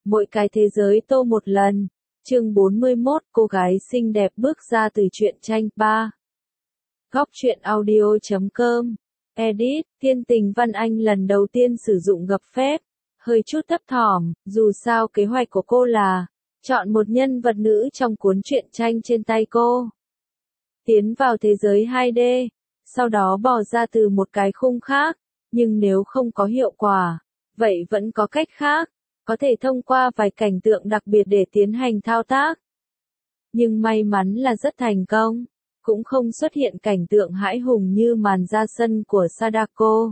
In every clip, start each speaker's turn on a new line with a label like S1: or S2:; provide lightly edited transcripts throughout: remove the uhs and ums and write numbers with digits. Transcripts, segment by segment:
S1: Mỗi cái thế giới tô một lần. Chương 41, cô gái xinh đẹp bước ra từ truyện tranh 3. Góc truyện audio.com. Edit, Thiên Tình Văn Anh lần đầu tiên sử dụng gập phép. Hơi chút thấp thỏm, dù sao kế hoạch của cô là chọn một nhân vật nữ trong cuốn truyện tranh trên tay cô. Tiến vào thế giới 2D, sau đó bỏ ra từ một cái khung khác, nhưng nếu không có hiệu quả, vậy vẫn có cách khác. Có thể thông qua vài cảnh tượng đặc biệt để tiến hành thao tác. Nhưng may mắn là rất thành công, cũng không xuất hiện cảnh tượng hãi hùng như màn ra sân của Sadako.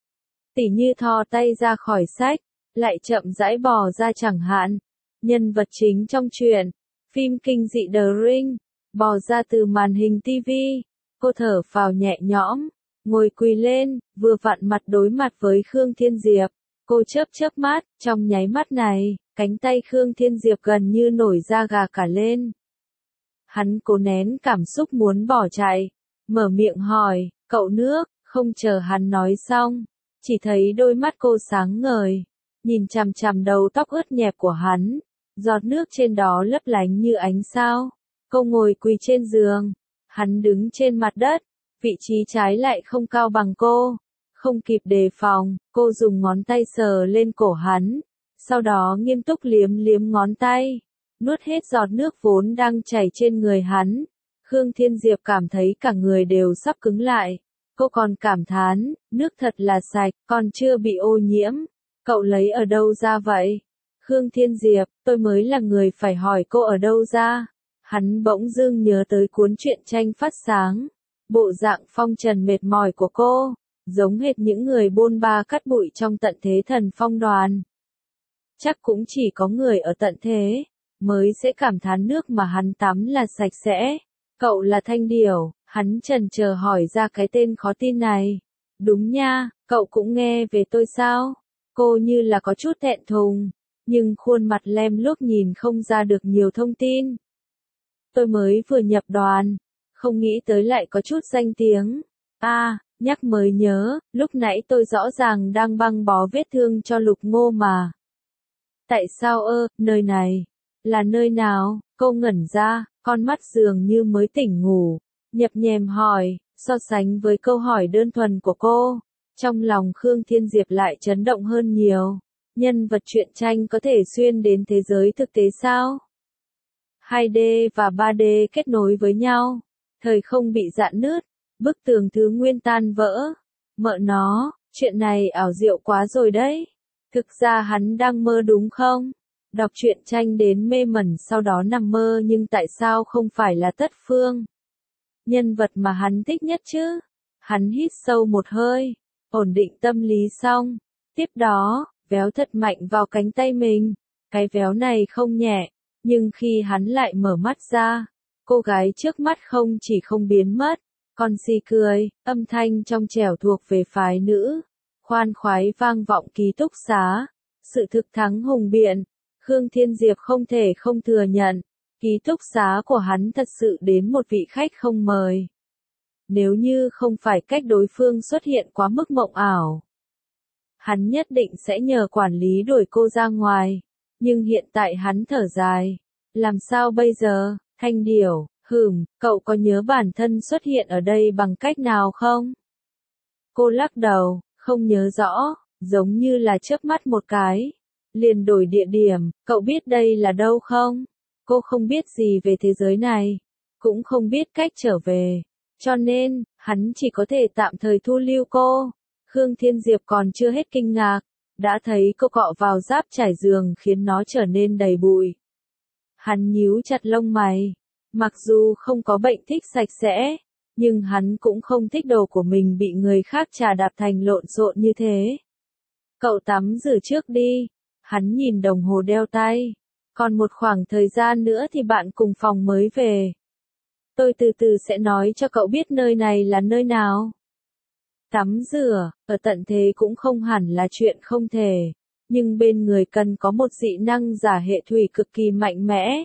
S1: Tỉ như thò tay ra khỏi sách, lại chậm rãi bò ra chẳng hạn. Nhân vật chính trong truyện, phim kinh dị The Ring, bò ra từ màn hình TV, cô thở phào nhẹ nhõm, ngồi quỳ lên, vừa vặn mặt đối mặt với Khương Thiên Diệp. Cô chớp chớp mắt, trong nháy mắt này, cánh tay Khương Thiên Diệp gần như nổi da gà cả lên. Hắn cố nén cảm xúc muốn bỏ chạy, mở miệng hỏi, cậu nước, không chờ hắn nói xong, chỉ thấy đôi mắt cô sáng ngời, nhìn chằm chằm đầu tóc ướt nhẹp của hắn, giọt nước trên đó lấp lánh như ánh sao. Cô ngồi quỳ trên giường, hắn đứng trên mặt đất, vị trí trái lại không cao bằng cô. Không kịp đề phòng, cô dùng ngón tay sờ lên cổ hắn, sau đó nghiêm túc liếm liếm ngón tay, nuốt hết giọt nước vốn đang chảy trên người hắn. Khương Thiên Diệp cảm thấy cả người đều sắp cứng lại. Cô còn cảm thán, nước thật là sạch, còn chưa bị ô nhiễm. Cậu lấy ở đâu ra vậy? Khương Thiên Diệp, tôi mới là người phải hỏi cô ở đâu ra. Hắn bỗng dưng nhớ tới cuốn truyện tranh phát sáng. Bộ dạng phong trần mệt mỏi của cô, giống hệt những người bôn ba cắt bụi trong tận thế Thần Phong đoàn. Chắc cũng chỉ có người ở tận thế mới sẽ cảm thán nước mà hắn tắm là sạch sẽ. Cậu là Thanh Điểu, hắn chần chờ hỏi ra cái tên khó tin này. Đúng nha, cậu cũng nghe về tôi sao? Cô như là có chút thẹn thùng, nhưng khuôn mặt lem luốc nhìn không ra được nhiều thông tin. Tôi mới vừa nhập đoàn, không nghĩ tới lại có chút danh tiếng. Nhắc mới nhớ, lúc nãy tôi rõ ràng đang băng bó vết thương cho Lục Ngô mà. Tại sao nơi này? Là nơi nào? Cô ngẩn ra, con mắt dường như mới tỉnh ngủ, nhập nhèm hỏi, so sánh với câu hỏi đơn thuần của cô. Trong lòng Khương Thiên Diệp lại chấn động hơn nhiều. Nhân vật truyện tranh có thể xuyên đến thế giới thực tế sao? 2D và 3D kết nối với nhau, thời không bị rạn nứt. Bức tường thứ nguyên tan vỡ. Mợ nó, chuyện này ảo diệu quá rồi đấy. Thực ra hắn đang mơ đúng không? Đọc truyện tranh đến mê mẩn sau đó nằm mơ nhưng tại sao không phải là Tất Phương? Nhân vật mà hắn thích nhất chứ? Hắn hít sâu một hơi, ổn định tâm lý xong. Tiếp đó, véo thật mạnh vào cánh tay mình. Cái véo này không nhẹ, nhưng khi hắn lại mở mắt ra, cô gái trước mắt không chỉ không biến mất, còn xì cười, âm thanh trong trẻo thuộc về phái nữ, khoan khoái vang vọng ký túc xá. Sự thực thắng hùng biện, Khương Thiên Diệp không thể không thừa nhận, ký túc xá của hắn thật sự đến một vị khách không mời. Nếu như không phải cách đối phương xuất hiện quá mức mộng ảo, hắn nhất định sẽ nhờ quản lý đuổi cô ra ngoài. Nhưng hiện tại hắn thở dài, làm sao bây giờ? Thanh Điểu, cậu có nhớ bản thân xuất hiện ở đây bằng cách nào không? Cô lắc đầu, không nhớ rõ, giống như là chớp mắt một cái. Liền đổi địa điểm, cậu biết đây là đâu không? Cô không biết gì về thế giới này, cũng không biết cách trở về. Cho nên, hắn chỉ có thể tạm thời thu lưu cô. Khương Thiên Diệp còn chưa hết kinh ngạc, đã thấy cô cọ vào giáp trải giường khiến nó trở nên đầy bụi. Hắn nhíu chặt lông mày. Mặc dù không có bệnh thích sạch sẽ, nhưng hắn cũng không thích đồ của mình bị người khác chà đạp thành lộn xộn như thế. Cậu tắm rửa trước đi. Hắn nhìn đồng hồ đeo tay. Còn một khoảng thời gian nữa thì bạn cùng phòng mới về. Tôi từ từ sẽ nói cho cậu biết nơi này là nơi nào. Tắm rửa, ở tận thế cũng không hẳn là chuyện không thể. Nhưng bên người cần có một dị năng giả hệ thủy cực kỳ mạnh mẽ.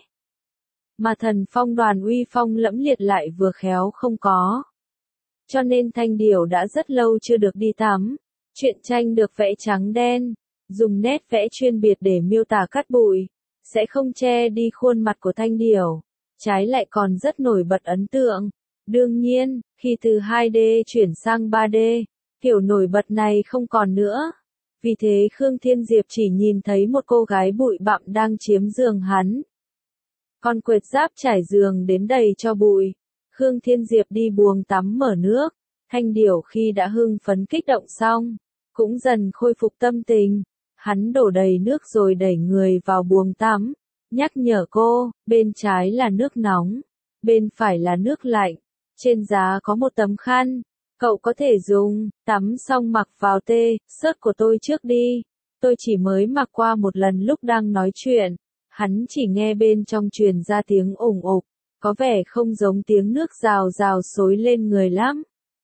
S1: Mà Thần Phong đoàn uy phong lẫm liệt lại vừa khéo không có. Cho nên Thanh Điểu đã rất lâu chưa được đi tắm. Truyện tranh được vẽ trắng đen, dùng nét vẽ chuyên biệt để miêu tả cát bụi, sẽ không che đi khuôn mặt của Thanh Điểu, trái lại còn rất nổi bật ấn tượng. Đương nhiên, khi từ 2D chuyển sang 3D, kiểu nổi bật này không còn nữa. Vì thế Khương Thiên Diệp chỉ nhìn thấy một cô gái bụi bặm đang chiếm giường hắn. Con quệt giáp trải giường đến đầy cho bụi. Khương Thiên Diệp đi buồng tắm mở nước. Thanh Điểu khi đã hưng phấn kích động xong, cũng dần khôi phục tâm tình. Hắn đổ đầy nước rồi đẩy người vào buồng tắm, nhắc nhở cô, bên trái là nước nóng, bên phải là nước lạnh, trên giá có một tấm khăn, cậu có thể dùng, tắm xong mặc vào sớt của tôi trước đi, tôi chỉ mới mặc qua một lần lúc đang nói chuyện, hắn chỉ nghe bên trong truyền ra tiếng ủng ục, có vẻ không giống tiếng nước rào rào xối lên người lắm.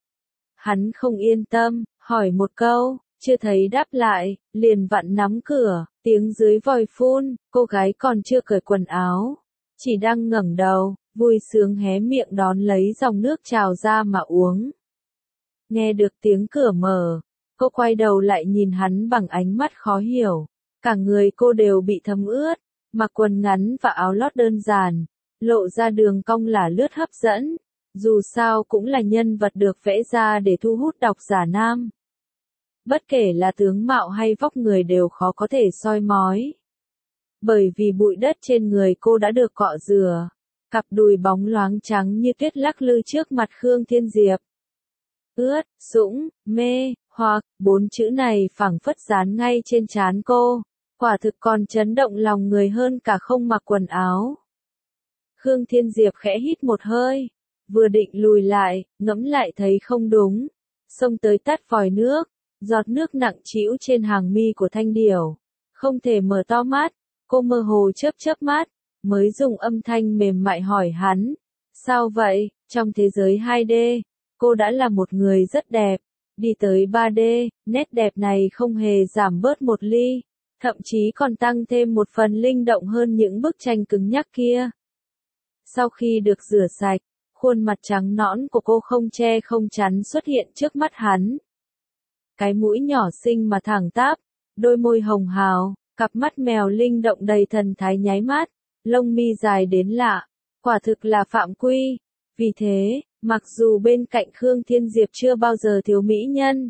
S1: Hắn không yên tâm, hỏi một câu. Chưa thấy đáp lại, liền vặn nắm cửa, tiếng dưới vòi phun, cô gái còn chưa cởi quần áo, chỉ đang ngẩng đầu, vui sướng hé miệng đón lấy dòng nước trào ra mà uống. Nghe được tiếng cửa mở, cô quay đầu lại nhìn hắn bằng ánh mắt khó hiểu, cả người cô đều bị thấm ướt, mặc quần ngắn và áo lót đơn giản, lộ ra đường cong lả lướt hấp dẫn, dù sao cũng là nhân vật được vẽ ra để thu hút độc giả nam. Bất kể là tướng mạo hay vóc người đều khó có thể soi mói. Bởi vì bụi đất trên người cô đã được cọ rửa, cặp đùi bóng loáng trắng như tuyết lắc lư trước mặt Khương Thiên Diệp. Ướt, sũng, mê, hoặc, 4 chữ này phảng phất dán ngay trên trán cô, quả thực còn chấn động lòng người hơn cả không mặc quần áo. Khương Thiên Diệp khẽ hít một hơi, vừa định lùi lại, ngẫm lại thấy không đúng, xông tới tắt vòi nước. Giọt nước nặng trĩu trên hàng mi của Thanh Điểu, không thể mở to mắt, cô mơ hồ chớp mắt, mới dùng âm thanh mềm mại hỏi hắn, sao vậy, trong thế giới 2D, cô đã là một người rất đẹp, đi tới 3D, nét đẹp này không hề giảm bớt một ly, thậm chí còn tăng thêm một phần linh động hơn những bức tranh cứng nhắc kia. Sau khi được rửa sạch, khuôn mặt trắng nõn của cô không che không chắn xuất hiện trước mắt hắn. Cái mũi nhỏ xinh mà thẳng tắp, đôi môi hồng hào, cặp mắt mèo linh động đầy thần thái nháy mắt, lông mi dài đến lạ, quả thực là phạm quy. Vì thế, mặc dù bên cạnh Khương Thiên Diệp chưa bao giờ thiếu mỹ nhân,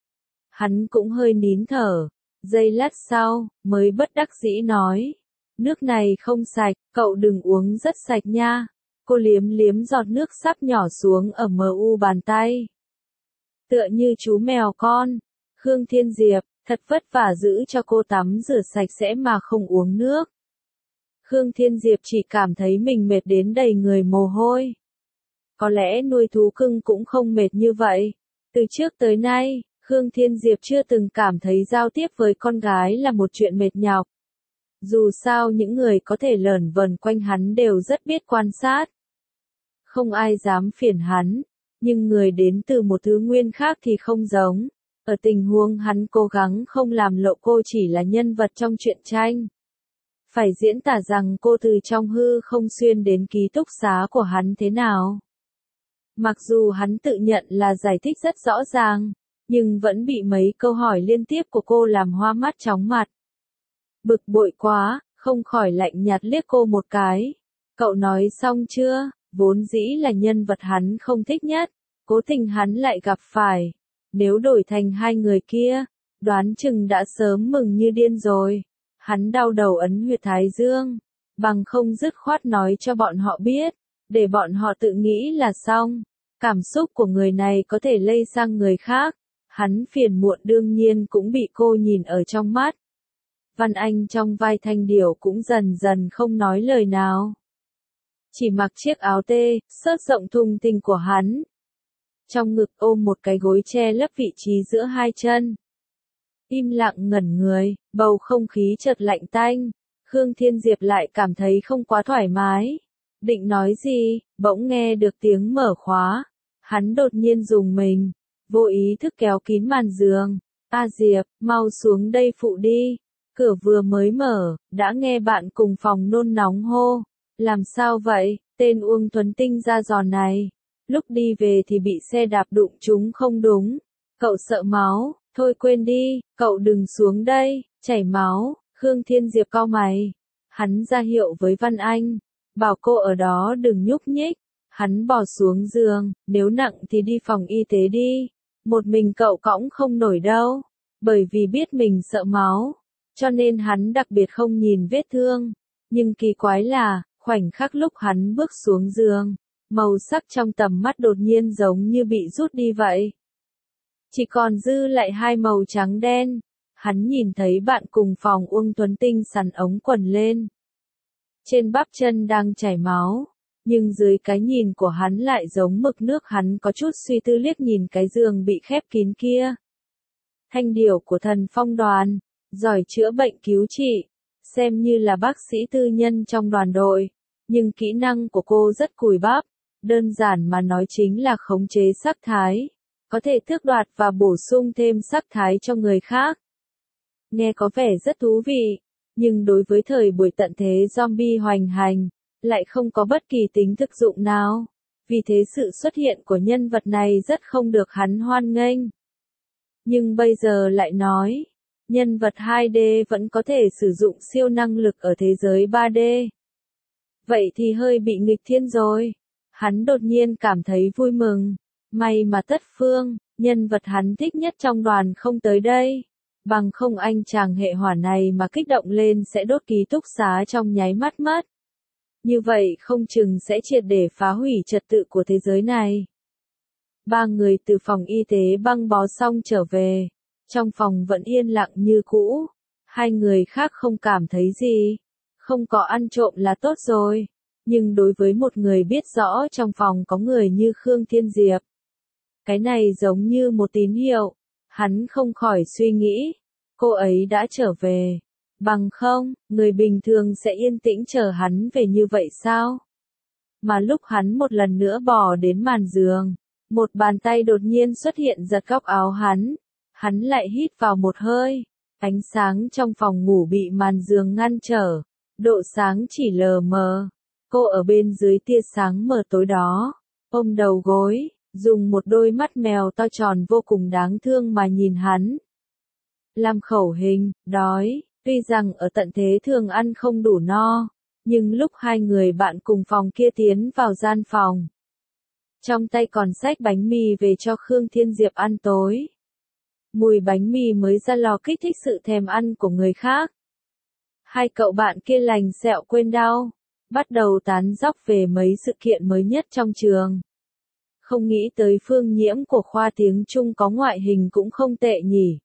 S1: hắn cũng hơi nín thở, giây lát sau, mới bất đắc dĩ nói, nước này không sạch, cậu đừng uống rất sạch nha. Cô liếm liếm giọt nước sắp nhỏ xuống ở mu bàn tay. Tựa như chú mèo con, Khương Thiên Diệp, thật vất vả giữ cho cô tắm rửa sạch sẽ mà không uống nước. Khương Thiên Diệp chỉ cảm thấy mình mệt đến đầy người mồ hôi. Có lẽ nuôi thú cưng cũng không mệt như vậy. Từ trước tới nay, Khương Thiên Diệp chưa từng cảm thấy giao tiếp với con gái là một chuyện mệt nhọc. Dù sao những người có thể lởn vởn quanh hắn đều rất biết quan sát. Không ai dám phiền hắn. Nhưng người đến từ một thứ nguyên khác thì không giống. Ở tình huống hắn cố gắng không làm lộ cô chỉ là nhân vật trong truyện tranh. Phải diễn tả rằng cô từ trong hư không xuyên đến ký túc xá của hắn thế nào. Mặc dù hắn tự nhận là giải thích rất rõ ràng, nhưng vẫn bị mấy câu hỏi liên tiếp của cô làm hoa mắt chóng mặt. Bực bội quá, không khỏi lạnh nhạt liếc cô một cái. Cậu nói xong chưa? Vốn dĩ là nhân vật hắn không thích nhất, cố tình hắn lại gặp phải. Nếu đổi thành hai người kia, đoán chừng đã sớm mừng như điên rồi. Hắn đau đầu ấn huyệt thái dương, bằng không dứt khoát nói cho bọn họ biết, để bọn họ tự nghĩ là xong. Cảm xúc của người này có thể lây sang người khác, hắn phiền muộn đương nhiên cũng bị cô nhìn ở trong mắt. Văn Anh trong vai Thanh Điểu cũng dần dần không nói lời nào. Chỉ mặc chiếc áo sớt rộng thùng thình của hắn. Trong ngực ôm một cái gối che lấp vị trí giữa hai chân. Im lặng ngẩn người, bầu không khí chợt lạnh tanh. Khương Thiên Diệp lại cảm thấy không quá thoải mái. Định nói gì, bỗng nghe được tiếng mở khóa. Hắn đột nhiên rùng mình, vô ý thức kéo kín màn giường. A Diệp, mau xuống đây phụ đi. Cửa vừa mới mở, đã nghe bạn cùng phòng nôn nóng hô. Làm sao vậy, tên Uông Thuấn Tinh ra giòn này. Lúc đi về thì bị xe đạp đụng trúng không đúng. Cậu sợ máu, thôi quên đi, cậu đừng xuống đây. Chảy máu, Khương Thiên Diệp cau mày. Hắn ra hiệu với Văn Anh, bảo cô ở đó đừng nhúc nhích. Hắn bò xuống giường, nếu nặng thì đi phòng y tế đi. Một mình cậu cõng không nổi đâu. Bởi vì biết mình sợ máu, cho nên hắn đặc biệt không nhìn vết thương. Nhưng kỳ quái là, khoảnh khắc lúc hắn bước xuống giường, màu sắc trong tầm mắt đột nhiên giống như bị rút đi vậy. Chỉ còn dư lại hai màu trắng đen. Hắn nhìn thấy bạn cùng phòng Uông Tuấn Tinh sắn ống quần lên. Trên bắp chân đang chảy máu, nhưng dưới cái nhìn của hắn lại giống mực nước. Hắn có chút suy tư liếc nhìn cái giường bị khép kín kia. Thanh điểu của Thần Phong đoàn, giỏi chữa bệnh cứu trị, xem như là bác sĩ tư nhân trong đoàn đội, nhưng kỹ năng của cô rất cùi bắp, đơn giản mà nói chính là khống chế sắc thái, có thể tước đoạt và bổ sung thêm sắc thái cho người khác. Nghe có vẻ rất thú vị, nhưng đối với thời buổi tận thế zombie hoành hành, lại không có bất kỳ tính thực dụng nào, vì thế sự xuất hiện của nhân vật này rất không được hắn hoan nghênh. Nhưng bây giờ lại nói, nhân vật 2D vẫn có thể sử dụng siêu năng lực ở thế giới 3D. Vậy thì hơi bị nghịch thiên rồi. Hắn đột nhiên cảm thấy vui mừng. May mà Tất Phương, nhân vật hắn thích nhất trong đoàn không tới đây. Bằng không anh chàng hệ hỏa này mà kích động lên sẽ đốt ký túc xá trong nháy mắt mất. Như vậy không chừng sẽ triệt để phá hủy trật tự của thế giới này. Ba người từ phòng y tế băng bó xong trở về. Trong phòng vẫn yên lặng như cũ. Hai người khác không cảm thấy gì. Không có ăn trộm là tốt rồi. Nhưng đối với một người biết rõ trong phòng có người như Khương Thiên Diệp, cái này giống như một tín hiệu. Hắn không khỏi suy nghĩ. Cô ấy đã trở về. Bằng không, người bình thường sẽ yên tĩnh chờ hắn về như vậy sao? Mà lúc hắn một lần nữa bò đến màn giường, một bàn tay đột nhiên xuất hiện giật góc áo hắn. Hắn lại hít vào một hơi. Ánh sáng trong phòng ngủ bị màn giường ngăn trở. Độ sáng chỉ lờ mờ. Cô ở bên dưới tia sáng mờ tối đó, ôm đầu gối, dùng một đôi mắt mèo to tròn vô cùng đáng thương mà nhìn hắn. Làm khẩu hình, đói, tuy rằng ở tận thế thường ăn không đủ no, nhưng lúc hai người bạn cùng phòng kia tiến vào gian phòng, trong tay còn xách bánh mì về cho Khương Thiên Diệp ăn tối. Mùi bánh mì mới ra lò kích thích sự thèm ăn của người khác. Hai cậu bạn kia lành sẹo quên đau, bắt đầu tán dóc về mấy sự kiện mới nhất trong trường. Không nghĩ tới Phương Nhiễm của khoa tiếng Trung có ngoại hình cũng không tệ nhỉ.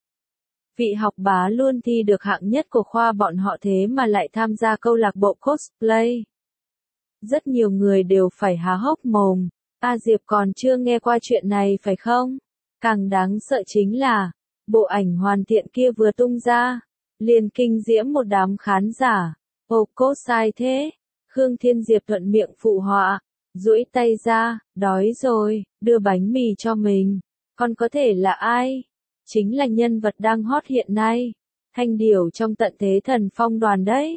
S1: Vị học bá luôn thi được hạng nhất của khoa bọn họ thế mà lại tham gia câu lạc bộ cosplay. Rất nhiều người đều phải há hốc mồm. Diệp còn chưa nghe qua chuyện này phải không? Càng đáng sợ chính là, bộ ảnh hoàn thiện kia vừa tung ra, liền kinh diễm một đám khán giả. Ồ, cô sai thế. Khương Thiên Diệp thuận miệng phụ họa, duỗi tay ra, đói rồi, đưa bánh mì cho mình. Còn có thể là ai? Chính là nhân vật đang hot hiện nay. Thanh điểu trong tận thế Thần Phong đoàn đấy.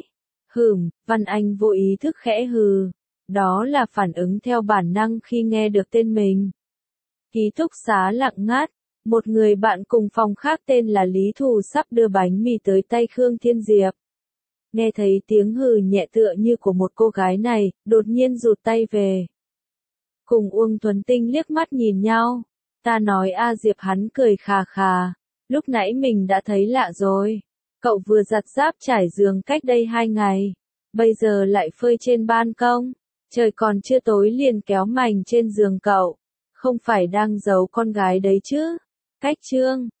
S1: Văn Anh vô ý thức khẽ hừ. Đó là phản ứng theo bản năng khi nghe được tên mình. Ký túc xá lặng ngắt. Một người bạn cùng phòng khác tên là Lý Thù sắp đưa bánh mì tới tay Khương Thiên Diệp. Nghe thấy tiếng hừ nhẹ tựa như của một cô gái này, đột nhiên rụt tay về. Cùng Uông Tuấn Tinh liếc mắt nhìn nhau. Ta nói Diệp, hắn cười khà khà. Lúc nãy mình đã thấy lạ rồi. Cậu vừa giặt giáp trải giường cách đây 2 ngày. Bây giờ lại phơi trên ban công. Trời còn chưa tối liền kéo mành trên giường cậu. Không phải đang giấu con gái đấy chứ? Cách chương.